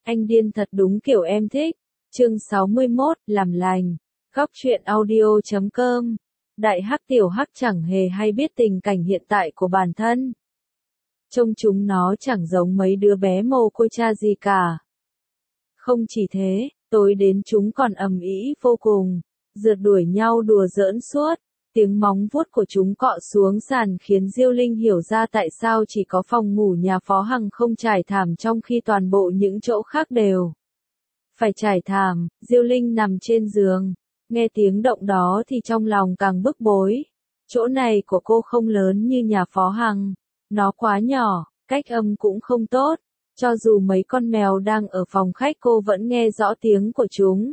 Anh điên thật đúng kiểu em thích. Chương 61, làm lành. Góc truyện audio.com. Đại hắc tiểu hắc chẳng hề hay biết tình cảnh hiện tại của bản thân. Trông chúng nó chẳng giống mấy đứa bé mồ côi cha gì cả. Không chỉ thế, tối đến chúng còn ầm ĩ vô cùng, rượt đuổi nhau đùa giỡn suốt. Tiếng móng vuốt của chúng cọ xuống sàn khiến Diêu Linh hiểu ra tại sao chỉ có phòng ngủ nhà Phó Hằng không trải thảm trong khi toàn bộ những chỗ khác đều phải trải thảm. Diêu Linh nằm trên giường, nghe tiếng động đó thì trong lòng càng bức bối. Chỗ này của cô không lớn như nhà Phó Hằng, nó quá nhỏ, cách âm cũng không tốt, cho dù mấy con mèo đang ở phòng khách cô vẫn nghe rõ tiếng của chúng.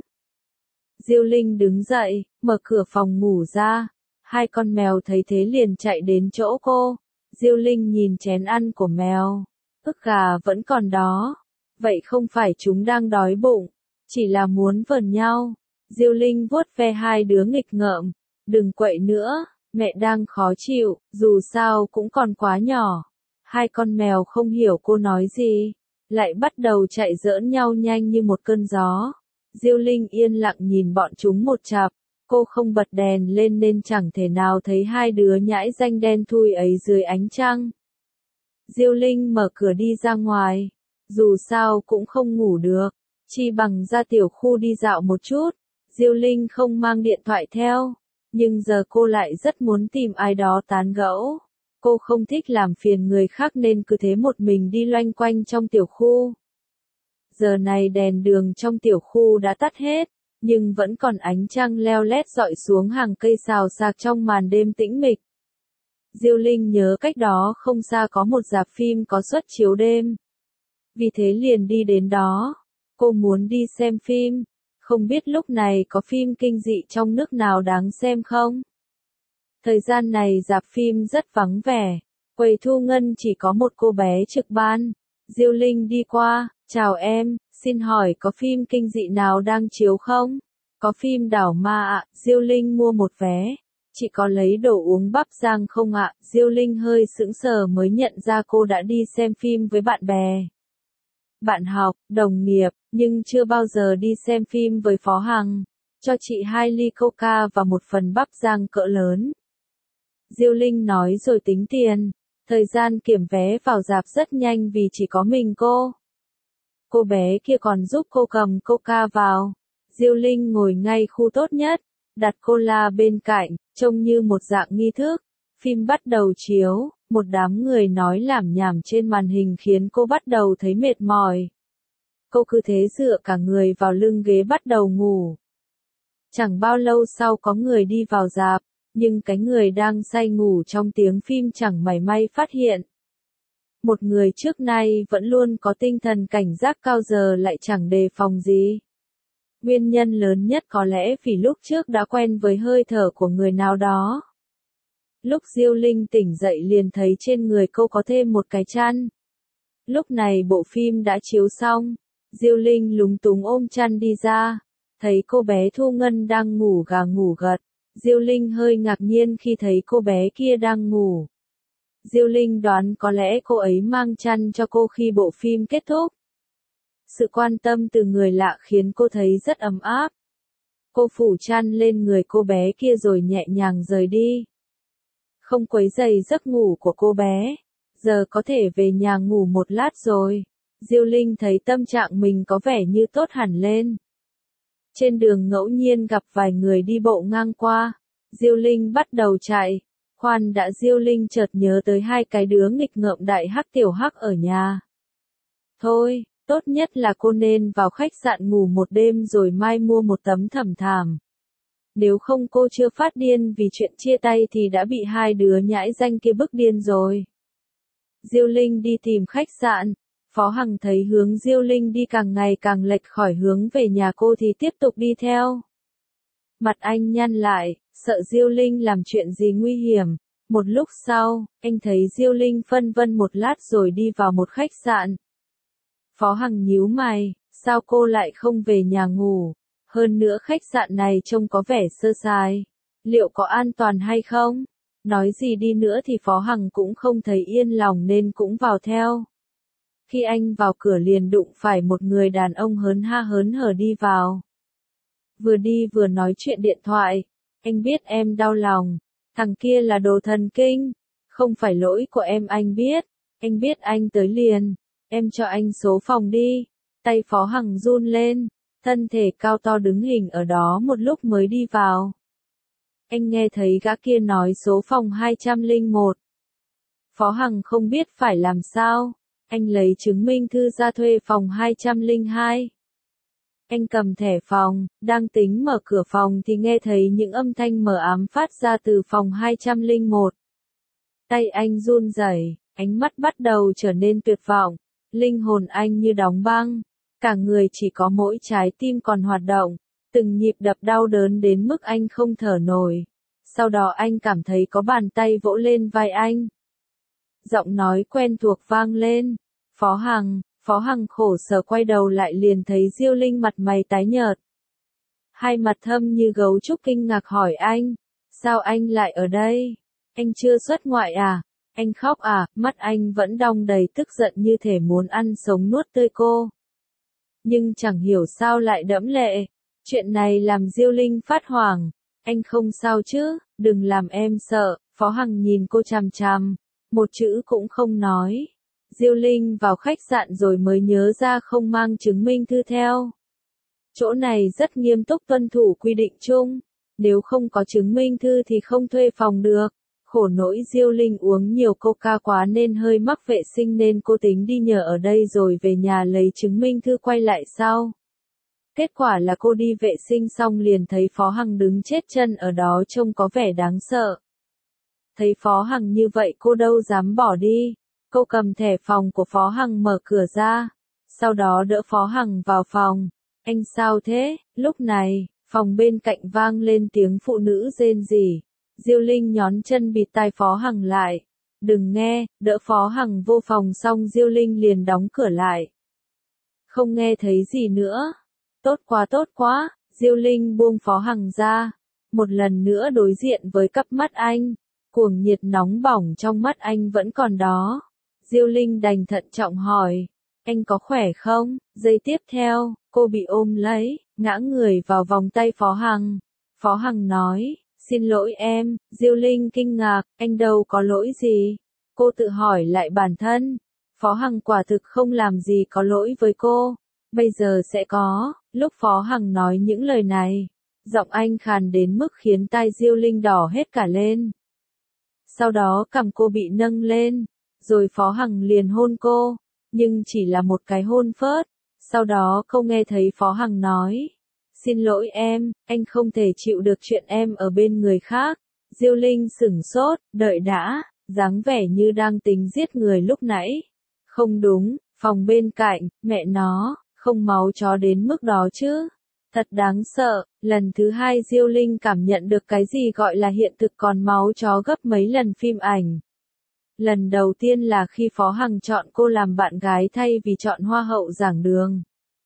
Diêu Linh đứng dậy, mở cửa phòng ngủ ra. Hai con mèo thấy thế liền chạy đến chỗ cô. Diêu Linh nhìn chén ăn của mèo. Ức gà vẫn còn đó. Vậy không phải chúng đang đói bụng, chỉ là muốn vờn nhau. Diêu Linh vuốt ve hai đứa nghịch ngợm. Đừng quậy nữa, mẹ đang khó chịu, dù sao cũng còn quá nhỏ. Hai con mèo không hiểu cô nói gì, lại bắt đầu chạy giỡn nhau nhanh như một cơn gió. Diêu Linh yên lặng nhìn bọn chúng một chặp. Cô không bật đèn lên nên chẳng thể nào thấy hai đứa nhãi ranh đen thui ấy dưới ánh trăng. Diêu Linh mở cửa đi ra ngoài. Dù sao cũng không ngủ được, chi bằng ra tiểu khu đi dạo một chút. Diêu Linh không mang điện thoại theo, nhưng giờ cô lại rất muốn tìm ai đó tán gẫu. Cô không thích làm phiền người khác nên cứ thế một mình đi loanh quanh trong tiểu khu. Giờ này đèn đường trong tiểu khu đã tắt hết, nhưng vẫn còn ánh trăng leo lét dọi xuống hàng cây xào xạc trong màn đêm tĩnh mịch. Diêu Linh nhớ cách đó không xa có một rạp phim có suất chiếu đêm. Vì thế liền đi đến đó. Cô muốn đi xem phim, không biết lúc này có phim kinh dị trong nước nào đáng xem không? Thời gian này rạp phim rất vắng vẻ, quầy thu ngân chỉ có một cô bé trực ban. Diêu Linh đi qua, chào em, xin hỏi có phim kinh dị nào đang chiếu không? Có phim Đảo Ma ạ. Diêu Linh mua một vé. Chị có lấy đồ uống bắp rang không ạ? Diêu Linh hơi sững sờ mới nhận ra cô đã đi xem phim với bạn bè, bạn học, đồng nghiệp, nhưng chưa bao giờ đi xem phim với Phó Hằng. Cho chị 2 ly coca và một phần bắp rang cỡ lớn. Diêu Linh nói rồi tính tiền. Thời gian kiểm vé vào rạp rất nhanh vì chỉ có mình cô. Cô bé kia còn giúp cô cầm coca vào. Diêu Linh ngồi ngay khu tốt nhất, đặt cola bên cạnh, trông như một dạng nghi thức. Phim bắt đầu chiếu, một đám người nói lảm nhảm trên màn hình khiến cô bắt đầu thấy mệt mỏi. Cô cứ thế dựa cả người vào lưng ghế bắt đầu ngủ. Chẳng bao lâu sau có người đi vào rạp, nhưng cái người đang say ngủ trong tiếng phim chẳng mảy may phát hiện. Một người trước nay vẫn luôn có tinh thần cảnh giác cao giờ lại chẳng đề phòng gì. Nguyên nhân lớn nhất có lẽ vì lúc trước đã quen với hơi thở của người nào đó. Lúc Diêu Linh tỉnh dậy liền thấy trên người cô có thêm một cái chăn. Lúc này bộ phim đã chiếu xong. Diêu Linh lúng túng ôm chăn đi ra. Thấy cô bé Thu Ngân đang ngủ gà ngủ gật. Diêu Linh hơi ngạc nhiên khi thấy cô bé kia đang ngủ. Diêu Linh đoán có lẽ cô ấy mang chăn cho cô khi bộ phim kết thúc. Sự quan tâm từ người lạ khiến cô thấy rất ấm áp. Cô phủ chăn lên người cô bé kia rồi nhẹ nhàng rời đi. Không quấy rầy giấc ngủ của cô bé. Giờ có thể về nhà ngủ một lát rồi. Diêu Linh thấy tâm trạng mình có vẻ như tốt hẳn lên. Trên đường ngẫu nhiên gặp vài người đi bộ ngang qua. Diêu Linh bắt đầu chạy. Khoan đã, Diêu Linh chợt nhớ tới hai cái đứa nghịch ngợm đại hắc tiểu hắc ở nhà. Thôi, tốt nhất là cô nên vào khách sạn ngủ một đêm rồi mai mua một tấm thảm thảm. Nếu không cô chưa phát điên vì chuyện chia tay thì đã bị hai đứa nhãi ranh kia bức điên rồi. Diêu Linh đi tìm khách sạn. Phó Hằng thấy hướng Diêu Linh đi càng ngày càng lệch khỏi hướng về nhà cô thì tiếp tục đi theo. Mặt anh nhăn lại, sợ Diêu Linh làm chuyện gì nguy hiểm. Một lúc sau, anh thấy Diêu Linh phân vân một lát rồi đi vào một khách sạn. Phó Hằng nhíu mày, sao cô lại không về nhà ngủ? Hơn nữa khách sạn này trông có vẻ sơ sài. Liệu có an toàn hay không? Nói gì đi nữa thì Phó Hằng cũng không thấy yên lòng nên cũng vào theo. Khi anh vào cửa liền đụng phải một người đàn ông hớn ha hớn hở đi vào. Vừa đi vừa nói chuyện điện thoại. Anh biết em đau lòng. Thằng kia là đồ thần kinh. Không phải lỗi của em anh biết. Anh biết anh tới liền. Em cho anh số phòng đi. Tay Phó Hằng run lên. Thân thể cao to đứng hình ở đó một lúc mới đi vào. Anh nghe thấy gã kia nói số phòng 201. Phó Hằng không biết phải làm sao. Anh lấy chứng minh thư ra thuê phòng 202. Anh cầm thẻ phòng, đang tính mở cửa phòng thì nghe thấy những âm thanh mờ ám phát ra từ phòng 201. Tay anh run rẩy, ánh mắt bắt đầu trở nên tuyệt vọng, linh hồn anh như đóng băng, cả người chỉ có mỗi trái tim còn hoạt động, từng nhịp đập đau đớn đến mức anh không thở nổi. Sau đó anh cảm thấy có bàn tay vỗ lên vai anh. Giọng nói quen thuộc vang lên, Phó Hằng. Phó Hằng khổ sở quay đầu lại liền thấy Diêu Linh mặt mày tái nhợt. Hai mặt thâm như gấu trúc kinh ngạc hỏi anh, sao anh lại ở đây? Anh chưa xuất ngoại à? Anh khóc à? Mắt anh vẫn đong đầy tức giận như thể muốn ăn sống nuốt tươi cô. Nhưng chẳng hiểu sao lại đẫm lệ. Chuyện này làm Diêu Linh phát hoảng. Anh không sao chứ, đừng làm em sợ. Phó Hằng nhìn cô chằm chằm, một chữ cũng không nói. Diêu Linh vào khách sạn rồi mới nhớ ra không mang chứng minh thư theo. Chỗ này rất nghiêm túc tuân thủ quy định chung, nếu không có chứng minh thư thì không thuê phòng được. Khổ nỗi Diêu Linh uống nhiều coca quá nên hơi mắc vệ sinh nên cô tính đi nhờ ở đây rồi về nhà lấy chứng minh thư quay lại sau. Kết quả là cô đi vệ sinh xong liền thấy Phó Hằng đứng chết chân ở đó trông có vẻ đáng sợ. Thấy Phó Hằng như vậy cô đâu dám bỏ đi. Cô cầm thẻ phòng của Phó Hằng mở cửa ra, sau đó đỡ Phó Hằng vào phòng. Anh sao thế? Lúc này, phòng bên cạnh vang lên tiếng phụ nữ rên rỉ. Diêu Linh nhón chân bịt tai Phó Hằng lại. Đừng nghe, đỡ Phó Hằng vô phòng xong Diêu Linh liền đóng cửa lại. Không nghe thấy gì nữa. Tốt quá, Diêu Linh buông Phó Hằng ra. Một lần nữa đối diện với cặp mắt anh. Cuồng nhiệt nóng bỏng trong mắt anh vẫn còn đó. Diêu Linh đành thận trọng hỏi, anh có khỏe không? Giây tiếp theo, cô bị ôm lấy, ngã người vào vòng tay Phó Hằng. Phó Hằng nói, xin lỗi em. Diêu Linh kinh ngạc, anh đâu có lỗi gì. Cô tự hỏi lại bản thân. Phó Hằng quả thực không làm gì có lỗi với cô. Bây giờ sẽ có. Lúc Phó Hằng nói những lời này, giọng anh khàn đến mức khiến tai Diêu Linh đỏ hết cả lên. Sau đó cằm cô bị nâng lên. Rồi Phó Hằng liền hôn cô, nhưng chỉ là một cái hôn phớt. Sau đó cô nghe thấy Phó Hằng nói, xin lỗi em, anh không thể chịu được chuyện em ở bên người khác. Diêu Linh sửng sốt, đợi đã, dáng vẻ như đang tính giết người lúc nãy. Không đúng, phòng bên cạnh, mẹ nó, không máu chó đến mức đó chứ. Thật đáng sợ, lần thứ hai Diêu Linh cảm nhận được cái gì gọi là hiện thực còn máu chó gấp mấy lần phim ảnh. Lần đầu tiên là khi Phó Hằng chọn cô làm bạn gái thay vì chọn hoa hậu giảng đường.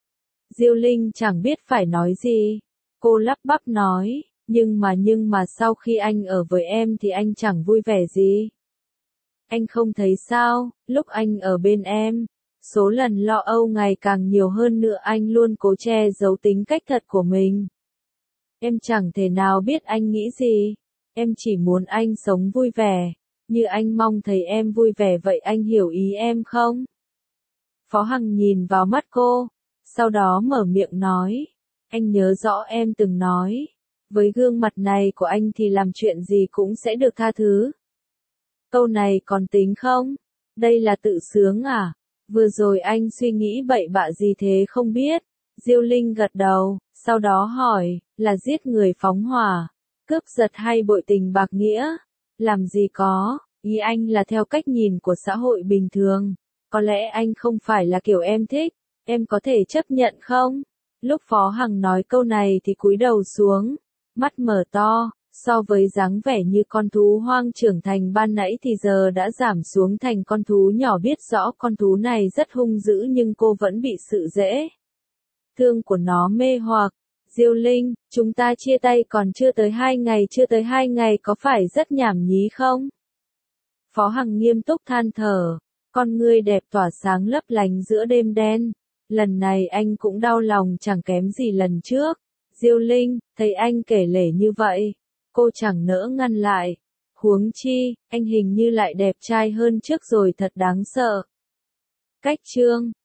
Diêu Linh chẳng biết phải nói gì. Cô lắp bắp nói, nhưng mà sau khi anh ở với em thì anh chẳng vui vẻ gì. Anh không thấy sao, lúc anh ở bên em, số lần lo âu ngày càng nhiều hơn nữa anh luôn cố che giấu tính cách thật của mình. Em chẳng thể nào biết anh nghĩ gì. Em chỉ muốn anh sống vui vẻ. Như anh mong thấy em vui vẻ vậy anh hiểu ý em không? Phó Hằng nhìn vào mắt cô, sau đó mở miệng nói, anh nhớ rõ em từng nói, với gương mặt này của anh thì làm chuyện gì cũng sẽ được tha thứ. Câu này còn tính không? Đây là tự sướng à? Vừa rồi anh suy nghĩ bậy bạ gì thế không biết? Diêu Linh gật đầu, sau đó hỏi, là giết người phóng hỏa, cướp giật hay bội tình bạc nghĩa? Làm gì có, ý anh là theo cách nhìn của xã hội bình thường. Có lẽ anh không phải là kiểu em thích, em có thể chấp nhận không? Lúc Phó Hằng nói câu này thì cúi đầu xuống, mắt mở to, so với dáng vẻ như con thú hoang trưởng thành ban nãy thì giờ đã giảm xuống thành con thú nhỏ biết rõ con thú này rất hung dữ nhưng cô vẫn bị sự dễ thương của nó mê hoặc. Diêu Linh, chúng ta chia tay còn chưa tới 2 ngày có phải rất nhảm nhí không? Phó Hằng nghiêm túc than thở, con ngươi đẹp tỏa sáng lấp lánh giữa đêm đen. Lần này anh cũng đau lòng chẳng kém gì lần trước. Diêu Linh, thấy anh kể lể như vậy, cô chẳng nỡ ngăn lại. Huống chi, anh hình như lại đẹp trai hơn trước rồi thật đáng sợ. Cách chương